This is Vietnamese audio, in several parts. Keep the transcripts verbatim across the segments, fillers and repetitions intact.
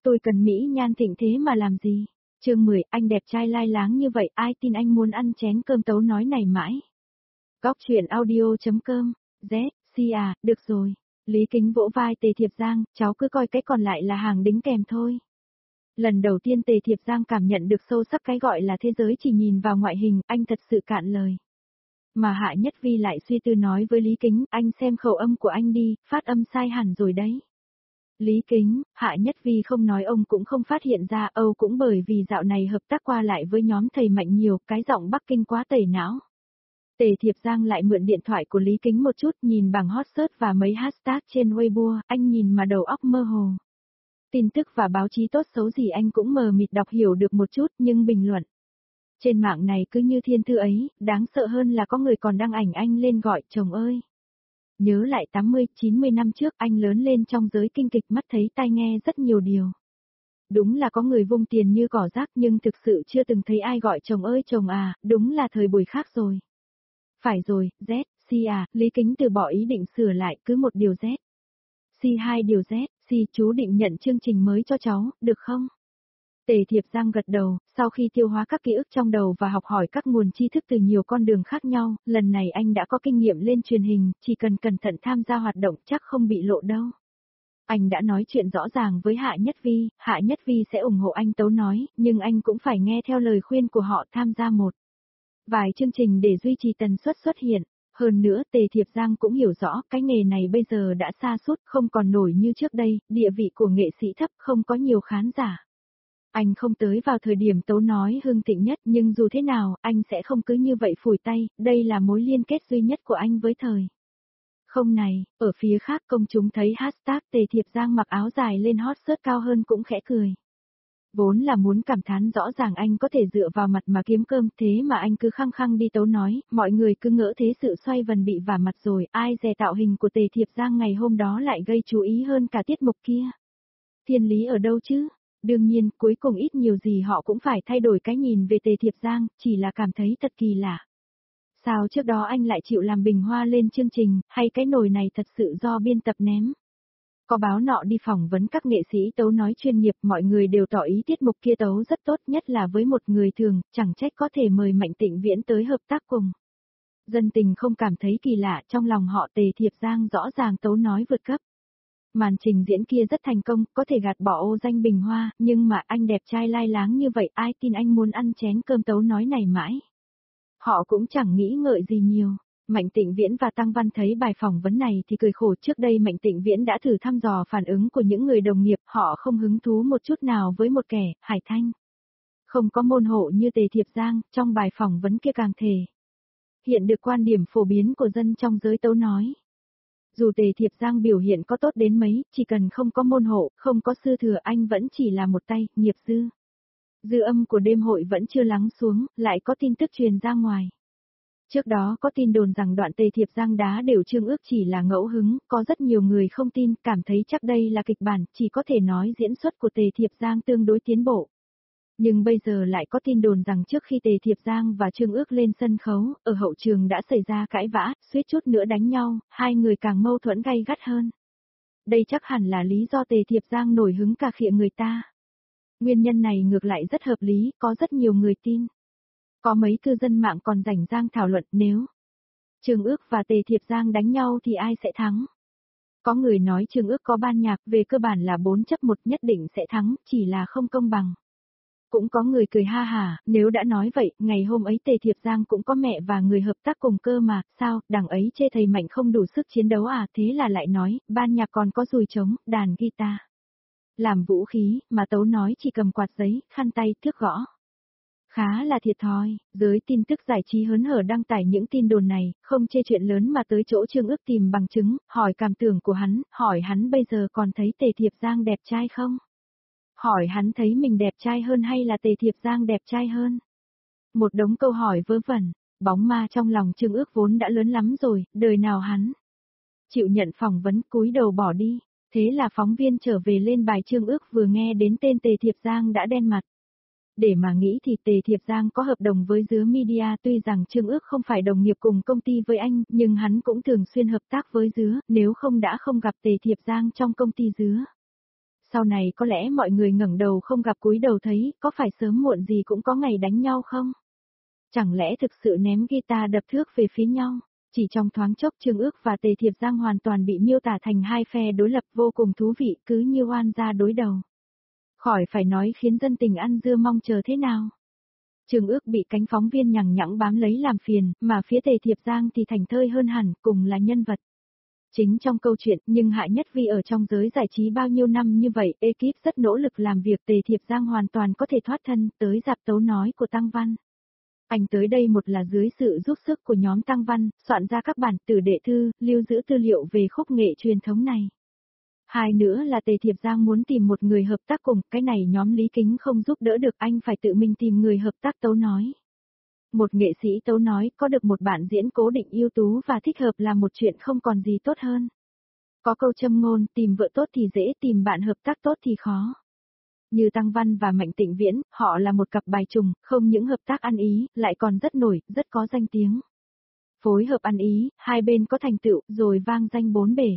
Tôi cần mỹ nhan thịnh thế mà làm gì? Chương mười, anh đẹp trai lai láng như vậy, ai tin anh muốn ăn chén cơm Tấu nói này mãi. Góc truyện audio.com, Z, si à, được rồi. Lý Kính vỗ vai Tề Thiệp Giang, cháu cứ coi cái còn lại là hàng đính kèm thôi. Lần đầu tiên Tề Thiệp Giang cảm nhận được sâu sắc cái gọi là thế giới chỉ nhìn vào ngoại hình, anh thật sự cạn lời. Mà Hạ Nhất Vi lại suy tư nói với Lý Kính, anh xem khẩu âm của anh đi, phát âm sai hẳn rồi đấy. Lý Kính, Hạ Nhất Vi không nói ông cũng không phát hiện ra, Âu cũng bởi vì dạo này hợp tác qua lại với nhóm thầy Mạnh nhiều, cái giọng Bắc Kinh quá tẩy não. Tề Thiệp Giang lại mượn điện thoại của Lý Kính một chút, nhìn bảng hot search và mấy hashtag trên Weibo, anh nhìn mà đầu óc mơ hồ. Tin tức và báo chí tốt xấu gì anh cũng mờ mịt đọc hiểu được một chút, nhưng bình luận trên mạng này cứ như thiên thư ấy, đáng sợ hơn là có người còn đăng ảnh anh lên gọi chồng ơi. Nhớ lại tám mươi, chín mươi năm trước anh lớn lên trong giới kinh kịch, mắt thấy tai nghe rất nhiều điều. Đúng là có người vung tiền như cỏ rác, nhưng thực sự chưa từng thấy ai gọi chồng ơi chồng à, đúng là thời buổi khác rồi. Phải rồi, Z, si à, Lý Kính từ bỏ ý định sửa lại cứ một điều Z. Si hai điều Z, si chú định nhận chương trình mới cho cháu, được không? Tề Thiệp Giang gật đầu, sau khi tiêu hóa các ký ức trong đầu và học hỏi các nguồn tri thức từ nhiều con đường khác nhau, lần này anh đã có kinh nghiệm lên truyền hình, chỉ cần cẩn thận tham gia hoạt động chắc không bị lộ đâu. Anh đã nói chuyện rõ ràng với Hạ Nhất Vi, Hạ Nhất Vi sẽ ủng hộ anh Tấu nói, nhưng anh cũng phải nghe theo lời khuyên của họ tham gia một vài chương trình để duy trì tần suất xuất hiện. Hơn nữa Tề Thiệp Giang cũng hiểu rõ cái nghề này bây giờ đã sa sút, không còn nổi như trước đây, địa vị của nghệ sĩ thấp, không có nhiều khán giả. Anh không tới vào thời điểm Tấu nói hưng thịnh nhất, nhưng dù thế nào, anh sẽ không cứ như vậy phủi tay, đây là mối liên kết duy nhất của anh với thời. Không này, ở phía khác công chúng thấy hashtag Tề Thiệp Giang mặc áo dài lên hot search cao hơn cũng khẽ cười. Vốn là muốn cảm thán rõ ràng anh có thể dựa vào mặt mà kiếm cơm, thế mà anh cứ khăng khăng đi Tấu nói, mọi người cứ ngỡ thế sự xoay vần bị vả mặt rồi, ai dè tạo hình của Tề Thiệp Giang ngày hôm đó lại gây chú ý hơn cả tiết mục kia. Thiên lý ở đâu chứ? Đương nhiên, cuối cùng ít nhiều gì họ cũng phải thay đổi cái nhìn về Tề Thiệp Giang, chỉ là cảm thấy thật kỳ lạ. Sao trước đó anh lại chịu làm bình hoa lên chương trình, hay cái nồi này thật sự do biên tập ném? Có báo nọ đi phỏng vấn các nghệ sĩ Tấu nói chuyên nghiệp, mọi người đều tỏ ý tiết mục kia Tấu rất tốt, nhất là với một người thường, chẳng trách có thể mời Mạnh Tịnh Viễn tới hợp tác cùng. Dân tình không cảm thấy kỳ lạ, trong lòng họ Tề Thiệp Giang rõ ràng Tấu nói vượt cấp. Màn trình diễn kia rất thành công, có thể gạt bỏ ô danh bình hoa, nhưng mà anh đẹp trai lai láng như vậy, ai tin anh muốn ăn chén cơm Tấu nói này mãi. Họ cũng chẳng nghĩ ngợi gì nhiều. Mạnh Tịnh Viễn và Tăng Văn thấy bài phỏng vấn này thì cười khổ, trước đây Mạnh Tịnh Viễn đã thử thăm dò phản ứng của những người đồng nghiệp, họ không hứng thú một chút nào với một kẻ, Hải Thanh. Không có môn hộ như Tề Thiệp Giang, trong bài phỏng vấn kia càng thể hiện được quan điểm phổ biến của dân trong giới Tấu nói. Dù Tề Thiệp Giang biểu hiện có tốt đến mấy, chỉ cần không có môn hộ, không có sư thừa, anh vẫn chỉ là một tay, nghiệp dư. Dư âm của đêm hội vẫn chưa lắng xuống, lại có tin tức truyền ra ngoài. Trước đó có tin đồn rằng đoạn Tề Thiệp Giang đá đều Trương Ước chỉ là ngẫu hứng, có rất nhiều người không tin, cảm thấy chắc đây là kịch bản, chỉ có thể nói diễn xuất của Tề Thiệp Giang tương đối tiến bộ. Nhưng bây giờ lại có tin đồn rằng trước khi Tề Thiệp Giang và Trương Ước lên sân khấu, ở hậu trường đã xảy ra cãi vã, suýt chút nữa đánh nhau, hai người càng mâu thuẫn gay gắt hơn. Đây chắc hẳn là lý do Tề Thiệp Giang nổi hứng cà khịa người ta. Nguyên nhân này ngược lại rất hợp lý, có rất nhiều người tin. Có mấy cư dân mạng còn rảnh rang thảo luận nếu Trương Ước và Tề Thiệp Giang đánh nhau thì ai sẽ thắng. Có người nói Trương Ước có ban nhạc, về cơ bản là bốn chấp một nhất định sẽ thắng, chỉ là không công bằng. Cũng có người cười ha hả, nếu đã nói vậy, ngày hôm ấy Tề Thiệp Giang cũng có mẹ và người hợp tác cùng cơ mà, sao, đằng ấy chê thầy Mạnh không đủ sức chiến đấu à, thế là lại nói, ban nhạc còn có dùi trống, đàn guitar làm vũ khí, mà Tấu nói chỉ cầm quạt giấy, khăn tay, thước gõ. Khá là thiệt thòi, giới tin tức giải trí hớn hở đăng tải những tin đồn này, không chê chuyện lớn mà tới chỗ Trương Ước tìm bằng chứng, hỏi cảm tưởng của hắn, hỏi hắn bây giờ còn thấy Tề Thiệp Giang đẹp trai không? Hỏi hắn thấy mình đẹp trai hơn hay là Tề Thiệp Giang đẹp trai hơn? Một đống câu hỏi vớ vẩn, bóng ma trong lòng Trương Ước vốn đã lớn lắm rồi, đời nào hắn chịu nhận phỏng vấn, cúi đầu bỏ đi. Thế là phóng viên trở về lên bài Trương Ước vừa nghe đến tên Tề Thiệp Giang đã đen mặt. Để mà nghĩ thì Tề Thiệp Giang có hợp đồng với Dứa Media, tuy rằng Trương Ước không phải đồng nghiệp cùng công ty với anh, nhưng hắn cũng thường xuyên hợp tác với Dứa, nếu không đã không gặp Tề Thiệp Giang trong công ty Dứa. Sau này có lẽ mọi người ngẩng đầu không gặp cúi đầu thấy, có phải sớm muộn gì cũng có ngày đánh nhau không? Chẳng lẽ thực sự ném guitar đập thước về phía nhau? Chỉ trong thoáng chốc Trương Ước và Tề Thiệp Giang hoàn toàn bị miêu tả thành hai phe đối lập vô cùng thú vị, cứ như oan gia đối đầu. Khỏi phải nói khiến dân tình ăn dưa mong chờ thế nào. Trương Ước bị cánh phóng viên nhằng nhẵng bám lấy làm phiền, mà phía Tề Thiệp Giang thì thành thơi hơn hẳn, cùng là nhân vật chính trong câu chuyện, nhưng hại nhất vì ở trong giới giải trí bao nhiêu năm như vậy, ekip rất nỗ lực làm việc, Tề Thiệp Giang hoàn toàn có thể thoát thân, tới dạp tấu nói của Tăng Văn. Anh tới đây một là dưới sự giúp sức của nhóm Tăng Văn, soạn ra các bản tử đệ thư, lưu giữ tư liệu về khúc nghệ truyền thống này. Hai nữa là Tề Thiệp Giang muốn tìm một người hợp tác cùng, cái này nhóm Lý Kính không giúp đỡ được, anh phải tự mình tìm người hợp tác tấu nói. Một nghệ sĩ tấu nói có được một bạn diễn cố định ưu tú và thích hợp là một chuyện không còn gì tốt hơn. Có câu châm ngôn, tìm vợ tốt thì dễ, tìm bạn hợp tác tốt thì khó. Như Tăng Văn và Mạnh Tịnh Viễn, họ là một cặp bài trùng, không những hợp tác ăn ý, lại còn rất nổi, rất có danh tiếng. Phối hợp ăn ý, hai bên có thành tựu, rồi vang danh bốn bể.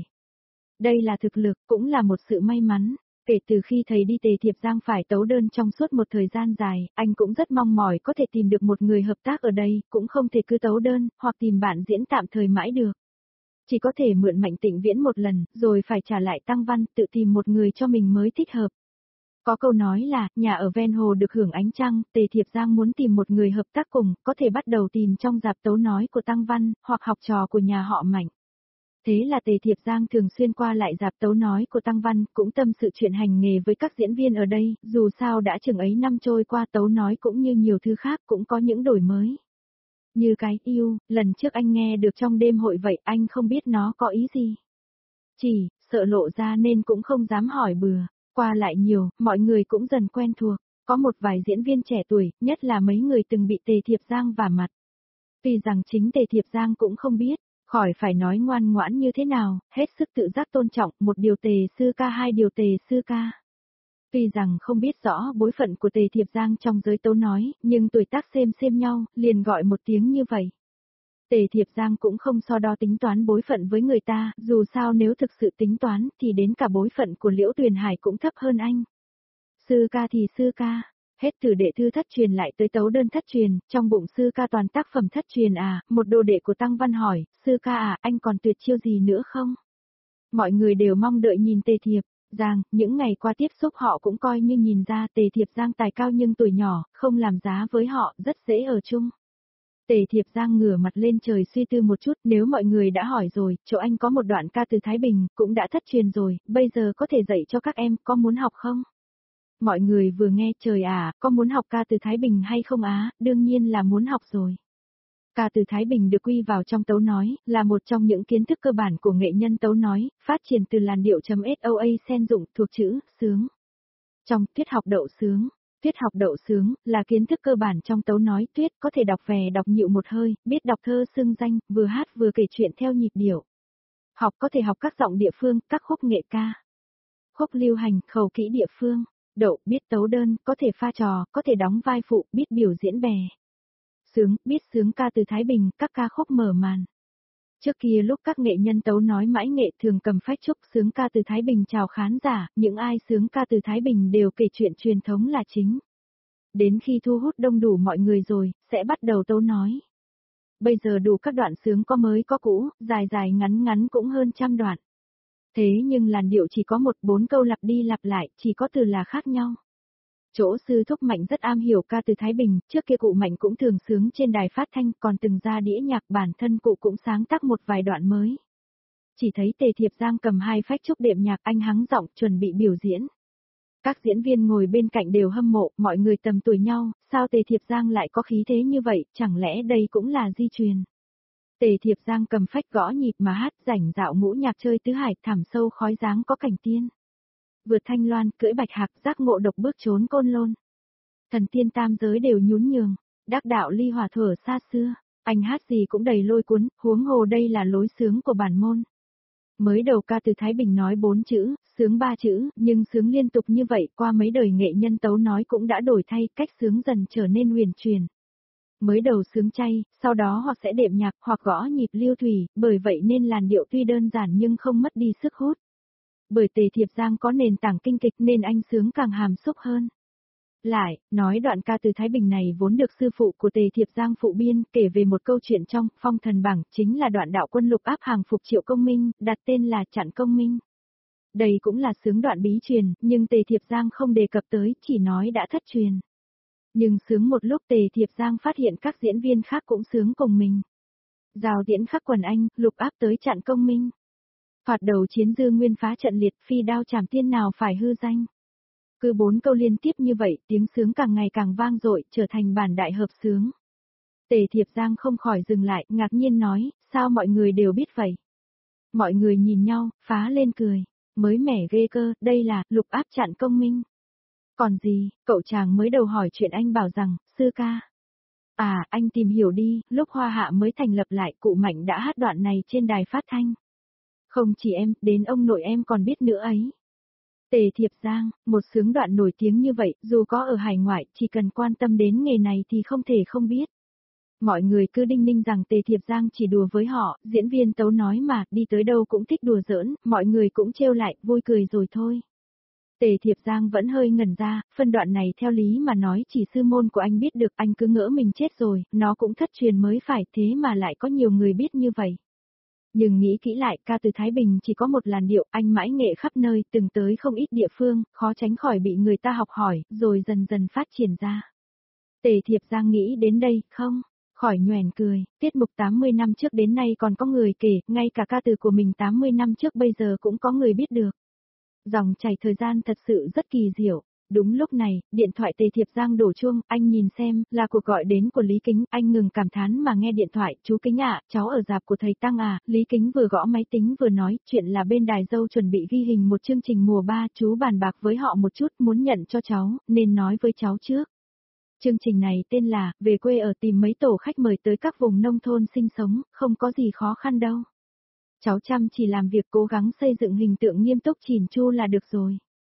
Đây là thực lực, cũng là một sự may mắn. Kể từ khi thầy đi Tề Thiệp Giang phải tấu đơn trong suốt một thời gian dài, anh cũng rất mong mỏi có thể tìm được một người hợp tác ở đây, cũng không thể cứ tấu đơn, hoặc tìm bạn diễn tạm thời mãi được. Chỉ có thể mượn Mạnh Tịnh Viễn một lần, rồi phải trả lại Tăng Văn, tự tìm một người cho mình mới thích hợp. Có câu nói là, nhà ở ven hồ được hưởng ánh trăng, Tề Thiệp Giang muốn tìm một người hợp tác cùng, có thể bắt đầu tìm trong dạp tấu nói của Tăng Văn, hoặc học trò của nhà họ Mạnh. Thế là Tề Thiệp Giang thường xuyên qua lại dạp tấu nói của Tăng Văn, cũng tâm sự chuyện hành nghề với các diễn viên ở đây, dù sao đã chừng ấy năm trôi qua tấu nói cũng như nhiều thứ khác cũng có những đổi mới. Như cái yêu, lần trước anh nghe được trong đêm hội vậy anh không biết nó có ý gì. Chỉ, sợ lộ ra nên cũng không dám hỏi bừa, qua lại nhiều, mọi người cũng dần quen thuộc, có một vài diễn viên trẻ tuổi, nhất là mấy người từng bị Tề Thiệp Giang vả mặt. Tuy rằng chính Tề Thiệp Giang cũng không biết. Khỏi phải nói ngoan ngoãn như thế nào, hết sức tự giác tôn trọng, một điều Tề sư ca hai điều Tề sư ca. Tuy rằng không biết rõ bối phận của Tề Thiệp Giang trong giới tấu nói, nhưng tuổi tác xem xem nhau, liền gọi một tiếng như vậy. Tề Thiệp Giang cũng không so đo tính toán bối phận với người ta, dù sao nếu thực sự tính toán thì đến cả bối phận của Liễu Tuyền Hải cũng thấp hơn anh. Sư ca thì sư ca. Hết từ đệ thư thất truyền lại tới tấu đơn thất truyền, trong bụng sư ca toàn tác phẩm thất truyền à, một đồ đệ của Tăng Văn hỏi, sư ca à, anh còn tuyệt chiêu gì nữa không? Mọi người đều mong đợi nhìn Tề Thiệp Giang, những ngày qua tiếp xúc họ cũng coi như nhìn ra Tề Thiệp Giang tài cao nhưng tuổi nhỏ, không làm giá với họ, rất dễ ở chung. Tề Thiệp Giang ngửa mặt lên trời suy tư một chút, nếu mọi người đã hỏi rồi, chỗ anh có một đoạn ca từ Thái Bình, cũng đã thất truyền rồi, bây giờ có thể dạy cho các em, có muốn học không? Mọi người vừa nghe trời à, có muốn học ca từ Thái Bình hay không á, đương nhiên là muốn học rồi. Ca từ Thái Bình được quy vào trong tấu nói, là một trong những kiến thức cơ bản của nghệ nhân tấu nói, phát triển từ làn điệu chấm soa sen dụng thuộc chữ, sướng. Trong Tuyết học đậu sướng, Tuyết học đậu sướng, là kiến thức cơ bản trong tấu nói Tuyết có thể đọc về đọc nhịu một hơi, biết đọc thơ xưng danh, vừa hát vừa kể chuyện theo nhịp điệu. Học có thể học các giọng địa phương, các khúc nghệ ca. Khúc lưu hành, khẩu kỹ địa phương. Đậu, biết tấu đơn, có thể pha trò, có thể đóng vai phụ, biết biểu diễn bè. Sướng, biết sướng ca từ Thái Bình, các ca khúc mở màn. Trước kia lúc các nghệ nhân tấu nói mãi nghệ thường cầm phách trúc sướng ca từ Thái Bình chào khán giả, những ai sướng ca từ Thái Bình đều kể chuyện truyền thống là chính. Đến khi thu hút đông đủ mọi người rồi, sẽ bắt đầu tấu nói. Bây giờ đủ các đoạn sướng có mới có cũ, dài dài ngắn ngắn cũng hơn trăm đoạn. Thế nhưng làn điệu chỉ có một bốn câu lặp đi lặp lại, chỉ có từ là khác nhau. Chỗ sư thúc Mạnh rất am hiểu ca từ Thái Bình, trước kia cụ Mạnh cũng thường sướng trên đài phát thanh, còn từng ra đĩa nhạc bản thân cụ cũng sáng tác một vài đoạn mới. Chỉ thấy Tề Thiệp Giang cầm hai phách trúc đệm nhạc anh hắng giọng chuẩn bị biểu diễn. Các diễn viên ngồi bên cạnh đều hâm mộ, mọi người tầm tuổi nhau, sao Tề Thiệp Giang lại có khí thế như vậy, chẳng lẽ đây cũng là di truyền. Tề Thiệp Giang cầm phách gõ nhịp mà hát rảnh dạo ngũ nhạc chơi tứ hải thẳm sâu khói dáng có cảnh tiên. Vượt thanh loan, cưỡi bạch hạc, giác ngộ độc bước trốn côn lôn. Thần tiên tam giới đều nhún nhường, đắc đạo ly hòa thuở xa xưa, anh hát gì cũng đầy lôi cuốn, huống hồ đây là lối sướng của bản môn. Mới đầu ca từ Thái Bình nói bốn chữ, sướng ba chữ, nhưng sướng liên tục như vậy qua mấy đời nghệ nhân tấu nói cũng đã đổi thay, cách sướng dần trở nên huyền truyền. Mới đầu sướng chay, sau đó hoặc sẽ đệm nhạc hoặc gõ nhịp lưu thủy, bởi vậy nên làn điệu tuy đơn giản nhưng không mất đi sức hút. Bởi Tề Thiệp Giang có nền tảng kinh kịch nên anh sướng càng hàm xúc hơn. Lại, nói đoạn ca từ Thái Bình này vốn được sư phụ của Tề Thiệp Giang phụ biên, kể về một câu chuyện trong Phong Thần Bảng, chính là đoạn đạo quân lục áp hàng phục Triệu Công Minh, đặt tên là Chặn Công Minh. Đây cũng là sướng đoạn bí truyền, nhưng Tề Thiệp Giang không đề cập tới, chỉ nói đã thất truyền. Nhưng sướng một lúc Tề Thiệp Giang phát hiện các diễn viên khác cũng sướng cùng mình. Giao diễn khắc quần anh, lục áp tới Chặn Công Minh. Phạt đầu chiến dư nguyên phá trận liệt, phi đao chảm tiên nào phải hư danh. Cứ bốn câu liên tiếp như vậy, tiếng sướng càng ngày càng vang dội, trở thành bản đại hợp sướng. Tề Thiệp Giang không khỏi dừng lại, ngạc nhiên nói, sao mọi người đều biết vậy? Mọi người nhìn nhau, phá lên cười. Mới mẻ ghê cơ, đây là, lục áp Chặn Công Minh. Còn gì, cậu chàng mới đầu hỏi chuyện anh bảo rằng, sư ca. À, anh tìm hiểu đi, lúc Hoa Hạ mới thành lập lại, cụ Mạnh đã hát đoạn này trên đài phát thanh. Không chỉ em, đến ông nội em còn biết nữa ấy. Tề Thiệp Giang, một sướng đoạn nổi tiếng như vậy, dù có ở hải ngoại, chỉ cần quan tâm đến nghề này thì không thể không biết. Mọi người cứ đinh ninh rằng Tề Thiệp Giang chỉ đùa với họ, diễn viên tấu nói mà, đi tới đâu cũng thích đùa giỡn, mọi người cũng trêu lại, vui cười rồi thôi. Tề Thiệp Giang vẫn hơi ngẩn ra, phân đoạn này theo lý mà nói chỉ sư môn của anh biết được, anh cứ ngỡ mình chết rồi, nó cũng thất truyền mới phải, thế mà lại có nhiều người biết như vậy. Nhưng nghĩ kỹ lại, ca từ Thái Bình chỉ có một làn điệu, anh mãi nghệ khắp nơi, từng tới không ít địa phương, khó tránh khỏi bị người ta học hỏi, rồi dần dần phát triển ra. Tề Thiệp Giang nghĩ đến đây, không, khỏi nhoẻn cười, tiết mục tám mươi năm trước đến nay còn có người kể, ngay cả ca từ của mình tám mươi năm trước bây giờ cũng có người biết được. Dòng chảy thời gian thật sự rất kỳ diệu. Đúng lúc này, điện thoại Tề Thiệp Giang đổ chuông, anh nhìn xem, là cuộc gọi đến của Lý Kính, anh ngừng cảm thán mà nghe điện thoại, chú Kính ạ, cháu ở rạp của thầy Tăng à, Lý Kính vừa gõ máy tính vừa nói, chuyện là bên đài dâu chuẩn bị ghi hình một chương trình mùa ba, chú bàn bạc với họ một chút, muốn nhận cho cháu, nên nói với cháu trước. Chương trình này tên là, về quê ở tìm mấy tổ khách mời tới các vùng nông thôn sinh sống, không có gì khó khăn đâu. Cháu chăm chỉ làm việc cố gắng xây dựng hình tượng nghiêm túc chỉn chu là được rồi.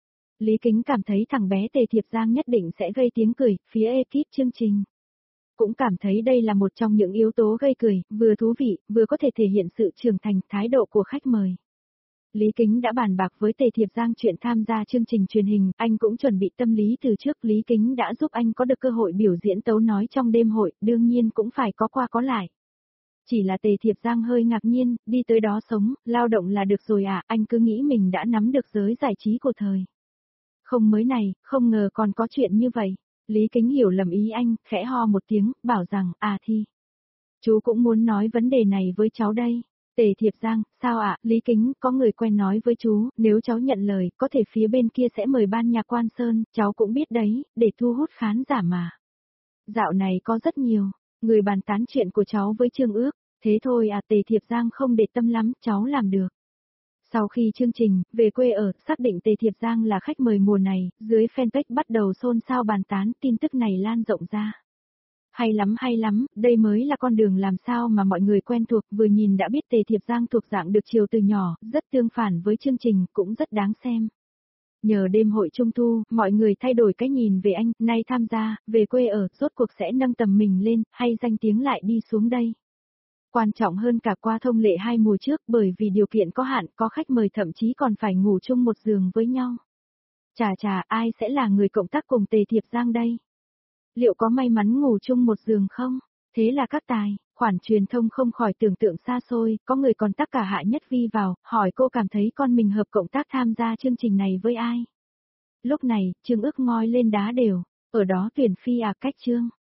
Lý Kính cảm thấy thằng bé Tề Thiệp Giang nhất định sẽ gây tiếng cười, phía ekip chương trình. Cũng cảm thấy đây là một trong những yếu tố gây cười, vừa thú vị, vừa có thể thể hiện sự trưởng thành, thái độ của khách mời. Lý Kính đã bàn bạc với Tề Thiệp Giang chuyện tham gia chương trình truyền hình, anh cũng chuẩn bị tâm lý từ trước, Lý Kính đã giúp anh có được cơ hội biểu diễn tấu nói trong đêm hội, đương nhiên cũng phải có qua có lại. Chỉ là Tề Thiệp Giang hơi ngạc nhiên, đi tới đó sống, lao động là được rồi à, anh cứ nghĩ mình đã nắm được giới giải trí của thời. Không mới này, không ngờ còn có chuyện như vậy. Lý Kính hiểu lầm ý anh, khẽ ho một tiếng, bảo rằng, à thì. Chú cũng muốn nói vấn đề này với cháu đây. Tề Thiệp Giang, sao ạ, Lý Kính, có người quen nói với chú, nếu cháu nhận lời, có thể phía bên kia sẽ mời ban nhạc Quan Sơn, cháu cũng biết đấy, để thu hút khán giả mà. Dạo này có rất nhiều người bàn tán chuyện của cháu với Trương Ước, thế thôi à, Tề Thiệp Giang không để tâm lắm, cháu làm được. Sau khi chương trình, về quê ở, xác định Tề Thiệp Giang là khách mời mùa này, dưới fanpage bắt đầu xôn xao bàn tán, tin tức này lan rộng ra. Hay lắm hay lắm, đây mới là con đường làm sao mà mọi người quen thuộc, vừa nhìn đã biết Tề Thiệp Giang thuộc dạng được chiều từ nhỏ, rất tương phản với chương trình, cũng rất đáng xem. Nhờ đêm hội Trung Thu, mọi người thay đổi cái nhìn về anh, nay tham gia, về quê ở, rốt cuộc sẽ nâng tầm mình lên, hay danh tiếng lại đi xuống đây. Quan trọng hơn cả qua thông lệ hai mùa trước, bởi vì điều kiện có hạn, có khách mời thậm chí còn phải ngủ chung một giường với nhau. Chà chà, ai sẽ là người cộng tác cùng Tề Thiệp Giang đây? Liệu có may mắn ngủ chung một giường không? Thế là các tài, khoản truyền thông không khỏi tưởng tượng xa xôi, có người còn tác cả Hạ Nhất Vi vào, hỏi cô cảm thấy con mình hợp cộng tác tham gia chương trình này với ai? Lúc này, Trương Ước ngoi lên đá đều, ở đó tuyển phi à cách Trương.